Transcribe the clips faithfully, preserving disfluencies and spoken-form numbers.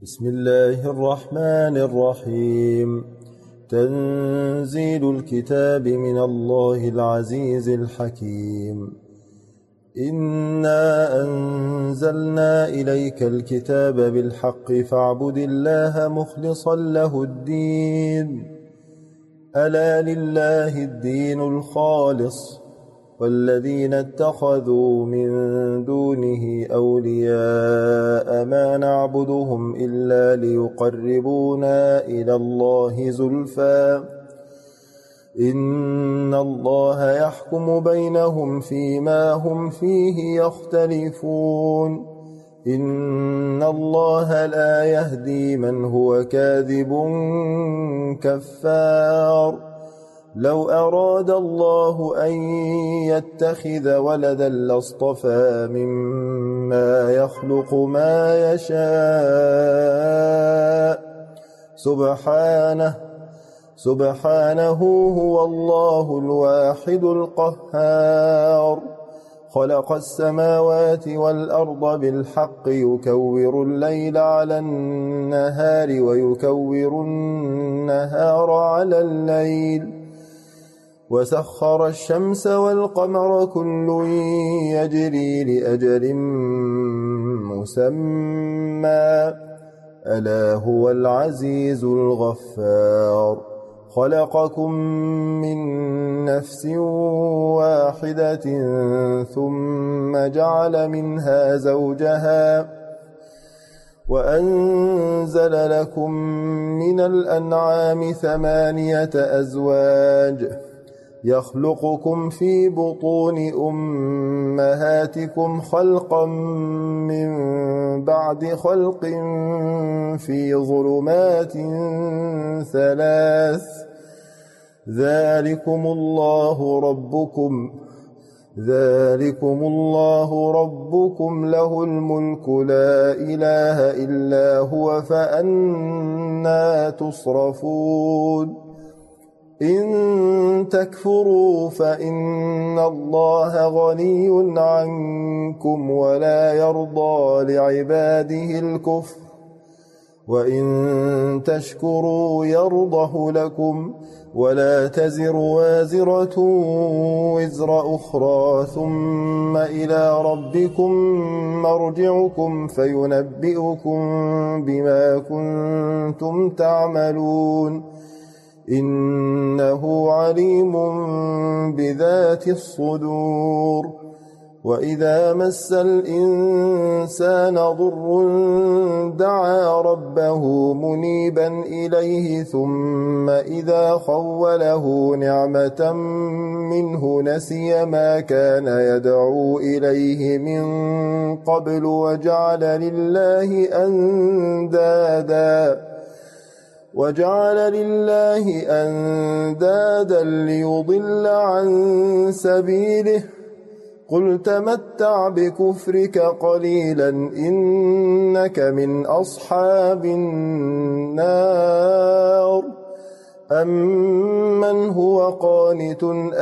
بسم الله الرحمن الرحيم. تنزيل الكتاب من الله العزيز الحكيم. إنا أنزلنا إليك الكتاب بالحق فاعبد الله مخلصا له الدين. ألا لله الدين الخالص، والذين اتخذوا من دونه أولياء ما نعبدهم إلا ليقربونا إلى الله زلفى إن الله يحكم بينهم فيما هم فيه يختلفون. إن الله لا يهدي من هو كاذب كفار. لو أراد الله أن يتخذ ولدا لاصطفى مما يخلق ما يشاء سبحانه سبحانه هو الله الواحد القهار. خلق السماوات والأرض بالحق يكور الليل على النهار ويكور النهار على الليل وسخر الشمس والقمر كل يجري لأجل مسمى ألا هو العزيز الغفار. خلقكم من نفس واحدة ثم جعل منها زوجها وأنزل لكم من الأنعام ثمانية أزواج يخلقكم في بطون أمهاتكم خلقا من بعد خلق في ظلمات ثلاث ذلكم الله ربكم ذلكم الله ربكم له الملك لا إله إلا هو فأنى تصرفون. إن تكفروا فإن الله غني عنكم ولا يرضى لعباده الكفر وإن تشكروا يرضه لكم ولا تزر وازرة وزر أخرى ثم إلى ربكم مرجعكم فينبئكم بما كنتم تعملون إنه عليم بذات الصدور. وإذا مس الإنسان ضر دعا ربه منيبا إليه ثم إذا خوله نعمة منه نسي ما كان يدعو إليه من قبل وجعل لله أندادا وجعل لله أندادا ليضل عن سبيله. قل تمتع بكفرك قليلا إنك من أصحاب النار. أمن هو قانت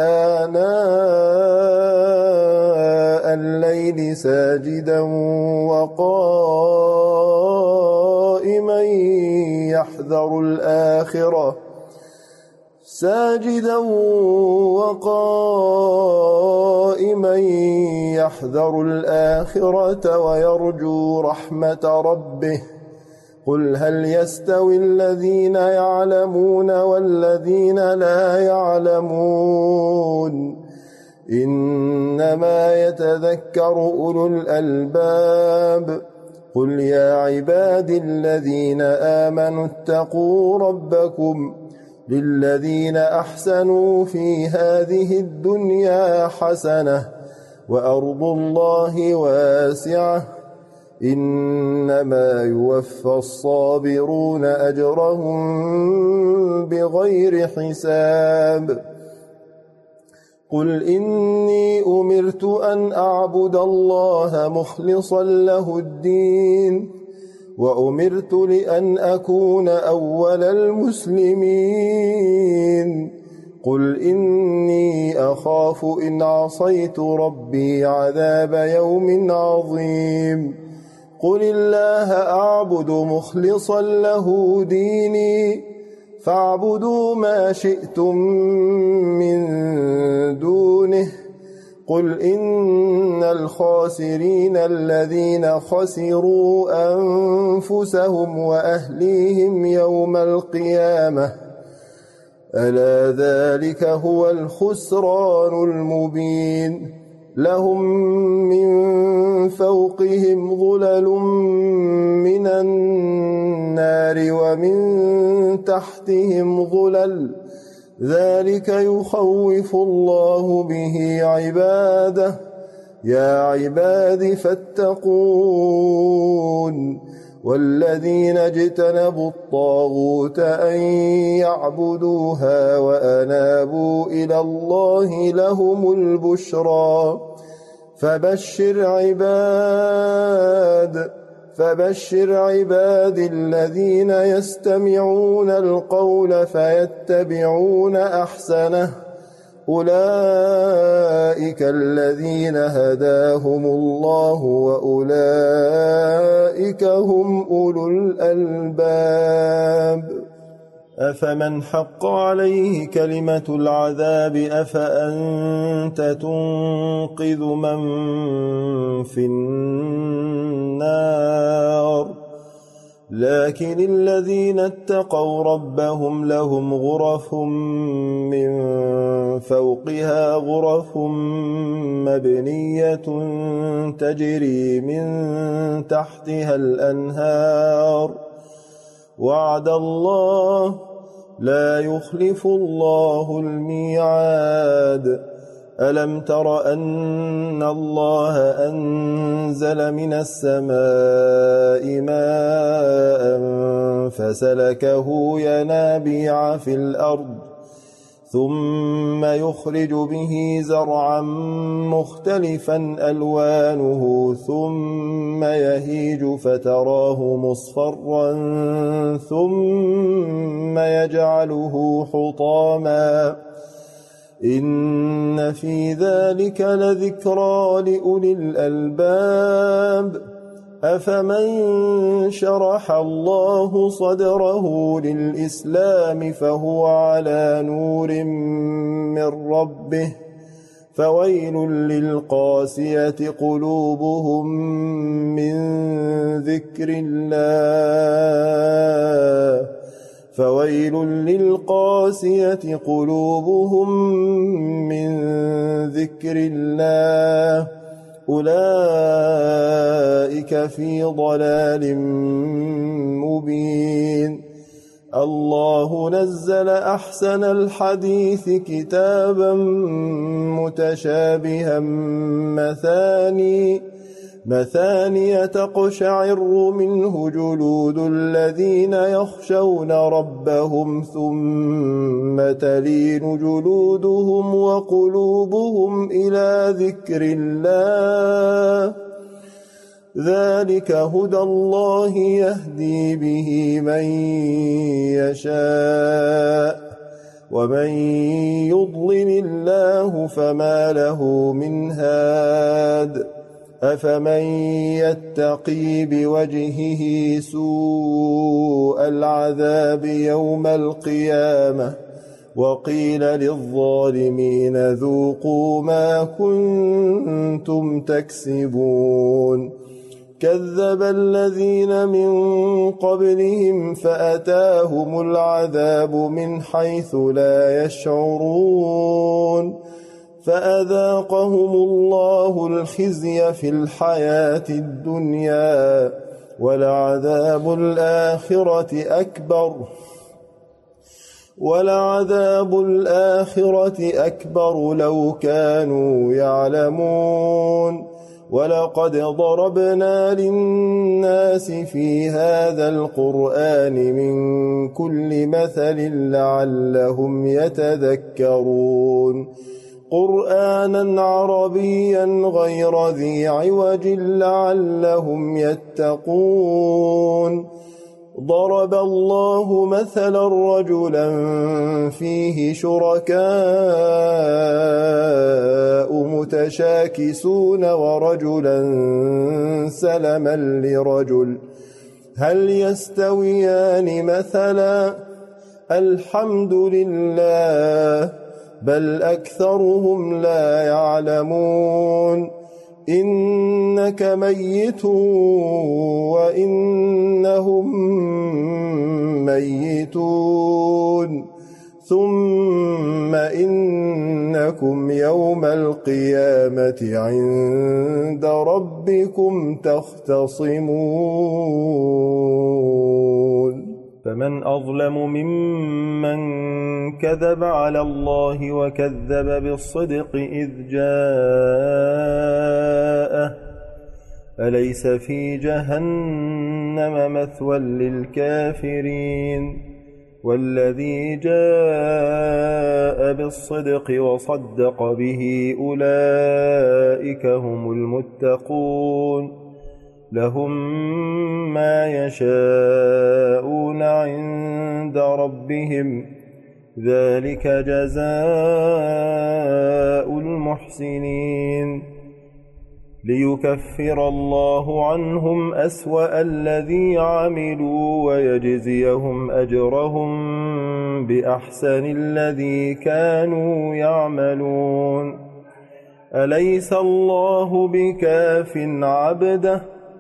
آناء الليل ساجدا وقائما يحذر الآخرة ساجدا وقائما يحذر الآخرة ويرجو رحمة ربه. قل هل يستوي الذين يعلمون والذين لا يعلمون إنما يتذكر أولو الألباب. قل يا عبادي الذين آمنوا اتقوا ربكم للذين أحسنوا في هذه الدنيا حسنة وأرض الله واسعة إنما يوفى الصابرون أجرهم بغير حساب. قل إني أمرت أن أعبد الله مخلصا له الدين وأمرت لأن أكون أول المسلمين. قل إني أخاف إن عصيت ربي عذاب يوم عظيم. قل الله أعبد مخلصا له ديني فاعبدوا ما شئتم من دونه قل إن الخاسرين الذين خسروا أنفسهم وأهليهم يوم القيامة ألا ذلك هو الخسران المبين لهم من فوقهم ظلل من النار ومن تحتهم ظلل ذلك يخوف الله به عباده يا عباد فاتقون والذين اجتنبوا الطاغوت أن يعبدوها وأنابوا إلى الله لهم البشرى فبشر عباد فبشر عباد الذين يستمعون القول فيتبعون أحسنه أولئك الذين هداهم الله وأولئك هم أولو الألباب أفمن حق عليه كلمة العذاب أفأنت تنقذ من في النار لكن الذين اتقوا ربهم لهم غرف من فوقها غرف مبنية تجري من تحتها الأنهار وعد الله لا يخلف الله الميعاد ألم تر أن الله أنزل من السماء ماء فسلكه ينابيع في الأرض ثم يخرج به زرعا مختلفا ألوانه ثم يهيج فتراه مصفرا ثم يجعله حطاما إن في ذلك لذكرى لأولي الألباب أفمن شرح الله صدره للإسلام فهو على نور من ربه فويل للقاسية قلوبهم من ذكر الله فويل للقاسية قلوبهم من ذكر الله أولئك في ضلال مبين الله نزل أحسن الحديث كتابا متشابها مثاني مثانية تقشعر منه جلود الذين يخشون ربهم ثم تلين جلودهم وقلوبهم إلى ذكر الله ذلك هدى الله يهدي به من يشاء ومن يضلل الله فما له من هاد أفمن يتقي بوجهه سوء العذاب يوم القيامة وقيل للظالمين ذوقوا ما كنتم تكسبون كذب الذين من قبلهم فأتاهم العذاب من حيث لا يشعرون فأذاقهم الله الخزي في الحياة الدنيا ولعذاب الآخرة أكبر ولعذاب الآخرة أكبر لو كانوا يعلمون ولقد ضربنا للناس في هذا القرآن من كل مثل لعلهم يتذكرون قرآنا عربيا غير ذي عوج لعلهم يتقون ضرب الله مثلا رجلا فيه شركاء متشاكسون ورجلا سلما لرجل هل يستويان مثلا الحمد لله بل أكثرهم لا يعلمون إنك ميت وإنهم ميتون ثم إنكم يوم القيامة عند ربكم تختصمون فمن أظلم ممن كذب على الله وكذب بالصدق إذ جاءه أليس في جهنم مثوى للكافرين والذي جاء بالصدق وصدق به أولئك هم المتقون لهم ما يشاءون عند ربهم ذلك جزاء المحسنين ليكفر الله عنهم أسوأ الذي عملوا ويجزيهم أجرهم بأحسن الذي كانوا يعملون أليس الله بكاف عبده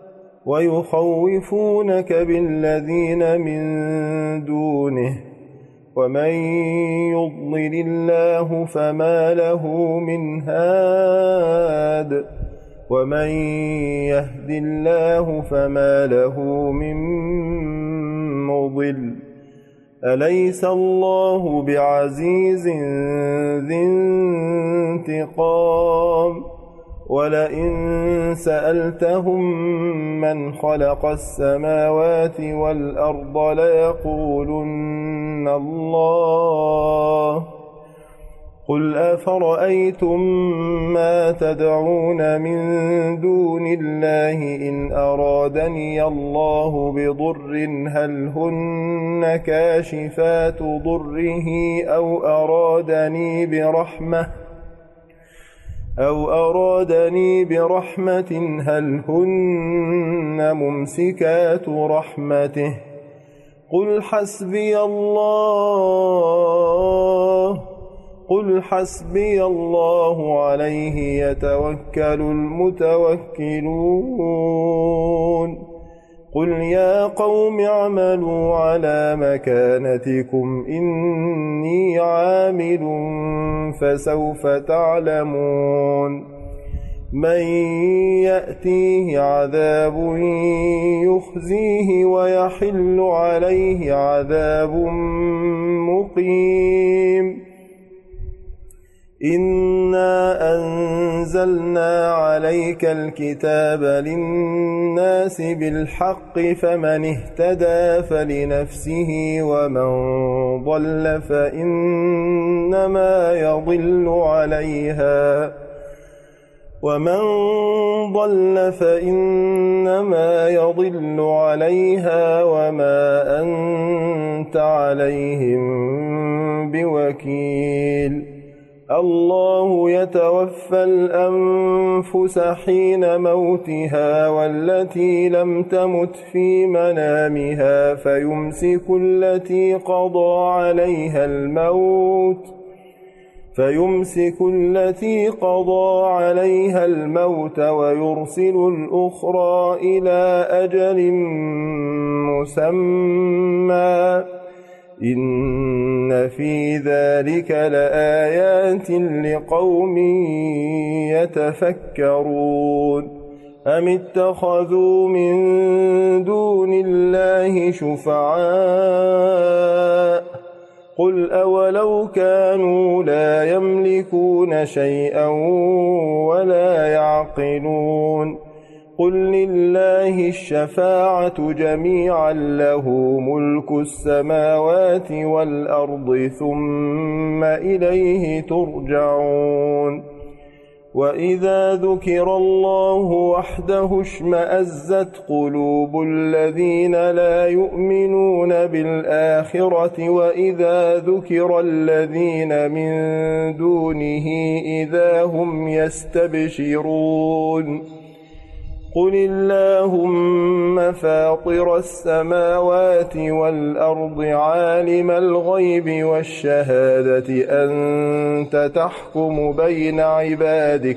ويخوفونك بالذين من دونه ومن يضلل الله فما له من هاد ومن يهد الله فما له من مضل أليس الله بعزيز ذي انتقام ولئن سألتهم من خلق السماوات والأرض ليقولن الله قل أفرأيتم ما تدعون من دون الله إن أرادني الله بضر هل هن كاشفات ضره أو أرادني برحمة أو أرادني برحمة هل هن ممسكات رحمته قل حسبي الله قل حسبي الله عليه يتوكل المتوكلون قل يا قوم اعملوا على مكانتكم إني عامل فسوف تعلمون من يأتيه عذاب يخزيه ويحل عليه عذاب مقيم إنا أنزلنا عليك الكتاب للناس بالحق فمن اهتدى فلنفسه ومن ضل فإنما يضل عليها ومن ضل فإنما يضل عليها وما أنت عليهم بوكيل الله يتوفى الأنفس حين موتها والتي لم تمت في منامها فيمسك التي قضى عليها الموت فيمسك التي قضى عليها الموت ويرسل الأخرى إلى أجل مسمى إن في ذلك لآيات لقوم يتفكرون أم اتخذوا من دون الله شفعاء قل أولو كانوا لا يملكون شيئا ولا يعقلون قل لله الشفاعة جميعا له ملك السماوات والأرض ثم إليه ترجعون وإذا ذكر الله وحده اشمأزت قلوب الذين لا يؤمنون بالآخرة وإذا ذكر الذين من دونه إذا هم يستبشرون قل اللهم فاطر السماوات والأرض عالم الغيب والشهادة أنت تحكم بين عبادك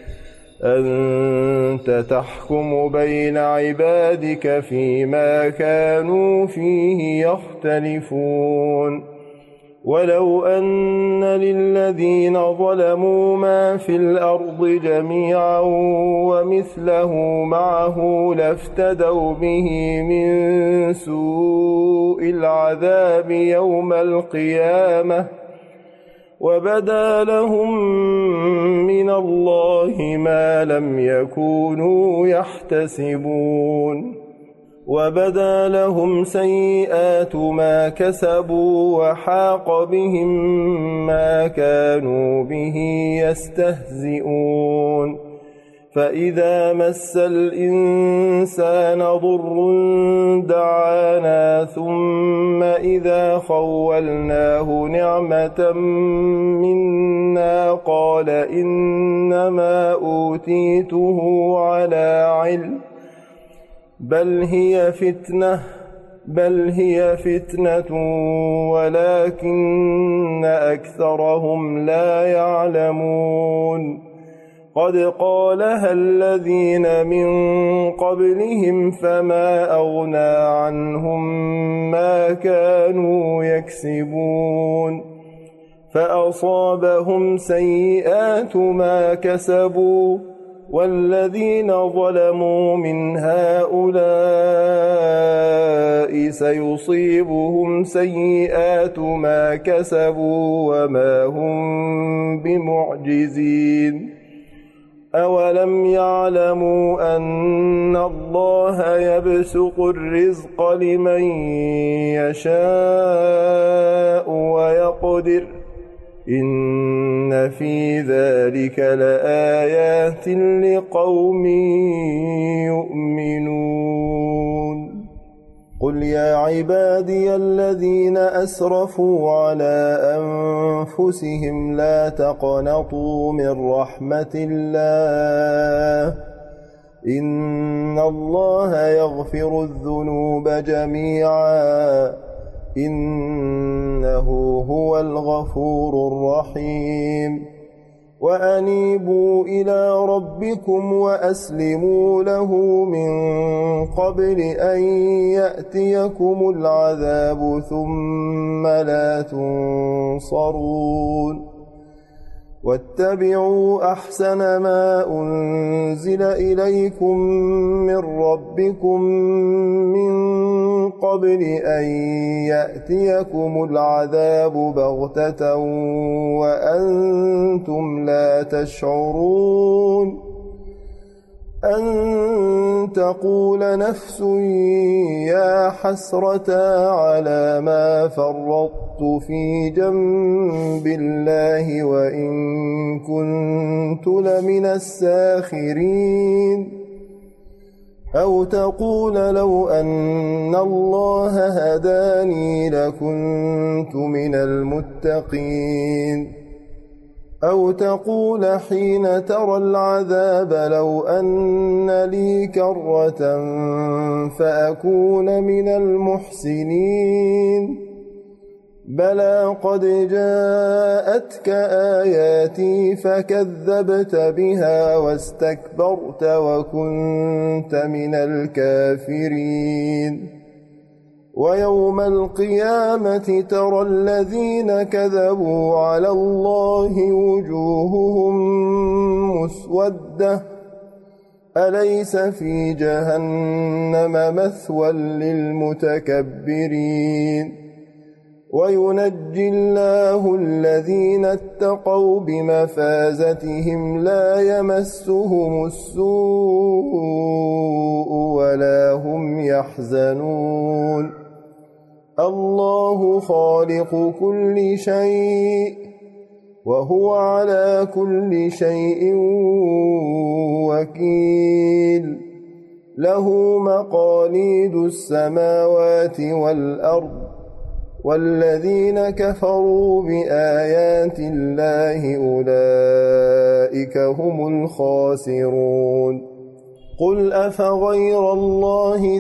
أنت تحكم بين عبادك فيما كانوا فيه يختلفون ولو أن للذين ظلموا ما في الأرض جميعا ومثله معه لافتدوا به من سوء العذاب يوم القيامة وبدا لهم من الله ما لم يكونوا يحتسبون وبدا لهم سيئات ما كسبوا وحاق بهم ما كانوا به يستهزئون فإذا مس الإنسان ضر دعانا ثم إذا خولناه نعمة منا قال إنما أوتيته على علم بل هي فتنة بل هي فتنة ولكن أكثرهم لا يعلمون قد قالها الذين من قبلهم فما أغنى عنهم ما كانوا يكسبون فأصابهم سيئات ما كسبوا والذين ظلموا من هؤلاء سيصيبهم سيئات ما كسبوا وما هم بمعجزين أولم يعلموا أن الله يبسط الرزق لمن يشاء ويقدر إن في ذلك لآيات لقوم يؤمنون قل يا عبادي الذين أسرفوا على أنفسهم لا تقنطوا من رحمة الله إن الله يغفر الذنوب جميعا إنه هو الغفور الرحيم وأنيبوا إلى ربكم وأسلموا له من قبل أن يأتيكم العذاب ثم لا تنصرون واتبعوا أحسن ما أنزل إليكم من ربكم من قبل أن يأتيكم العذاب بغتة وأنتم لا تشعرون أن تقول نفس يا حسرة على ما فرطت في جنب الله وإن كنت لمن الساخرين أو تقول لو أن الله هداني لكنت من المتقين أو تقول حين ترى العذاب لو أن لي كرة فأكون من المحسنين بلى قد جاءتك آياتي فكذبت بها واستكبرت وكنت من الكافرين ويوم القيامة ترى الذين كذبوا على الله وجوههم مسودة أليس في جهنم مثوى للمتكبرين وينجي الله الذين اتقوا بمفازتهم لا يمسهم السوء ولا هم يحزنون الله خالق كل شيء وهو على كل شيء وكيل له مقاليد السماوات والأرض والذين كفروا بآيات الله أولئك هم الخاسرون قل أفغير الله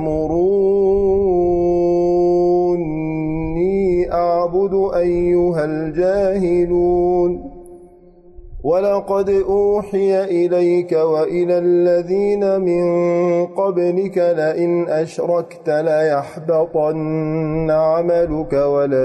تأمروني أعبد أيها الجاهلون ولقد أوحي إليك وإلى الذين من قبلك لئن أشركت ليحبطن عملك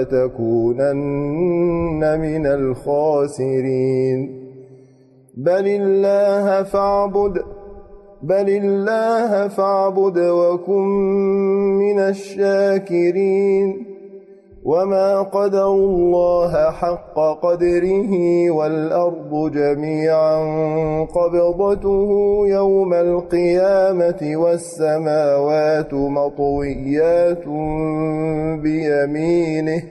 ولتكونن من الخاسرين بل الله فاعبد بل الله فاعبد وكن من الشاكرين وما قدروا الله حق قدره والأرض جميعا قبضته يوم القيامة والسماوات مطويات بيمينه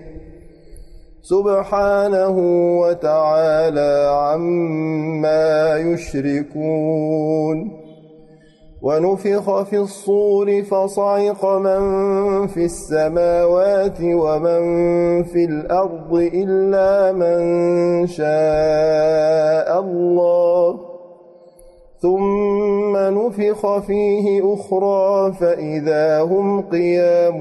سبحانه وتعالى عما يشركون ونفخ في الصور فصعق من في السماوات ومن في الأرض إلا من شاء الله ثم نفخ فيه أخرى فإذا هم قيام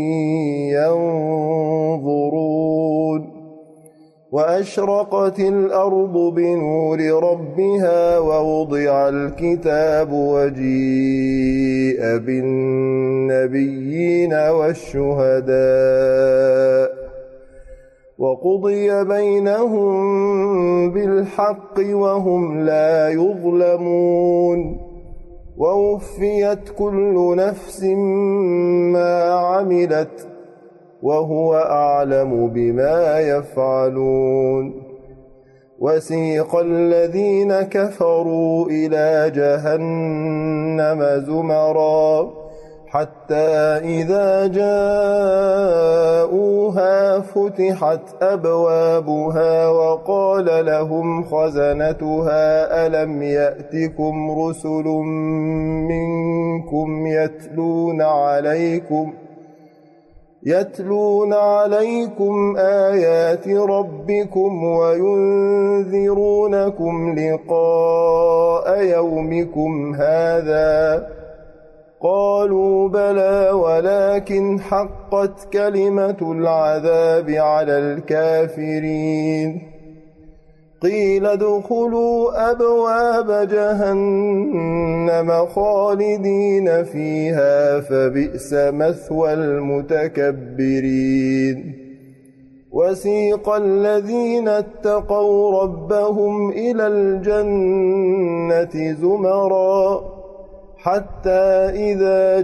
ينظرون وأشرقت الأرض بنور ربها ووضع الكتاب وجيء بالنبيين والشهداء وقضي بينهم بالحق وهم لا يظلمون ووفيت كل نفس ما عملت وهو أعلم بما يفعلون وسيق الذين كفروا إلى جهنم زمرا حتى إذا جاءوها فتحت أبوابها وقال لهم خزنتها ألم يأتكم رسل منكم يتلون عليكم يتلون عليكم آيات ربكم وينذرونكم لقاء يومكم هذا قالوا بلى ولكن حقت كلمة العذاب على الكافرين قيل ادخلوا أبواب جهنم خالدين فيها فبئس مثوى المتكبرين وسيق الذين اتقوا ربهم إلى الجنة زمرا حتى إذا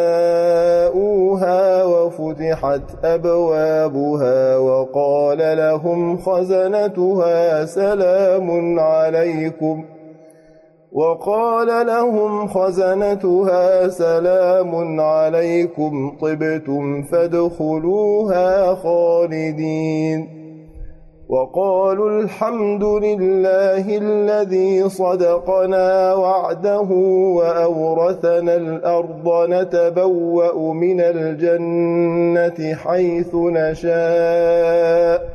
جاءوها وفتحت أبوابها وقال لهم خزنتها سلام عليكم وقال لهم خزنتها سلام عليكم طبتم فادخلوها خالدين وقالوا الحمد لله الذي صدقنا وعده وأورثنا الأرض نتبوأ من الجنة حيث نشاء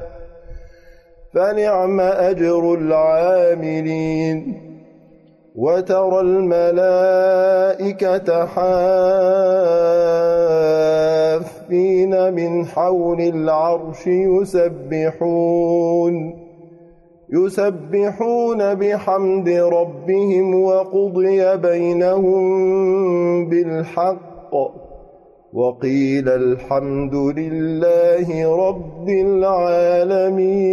فنعم أجر العاملين وترى الملائكة حافين من حول العرش يسبحون يسبحون بحمد ربهم وقضي بينهم بالحق وقيل الحمد لله رب العالمين.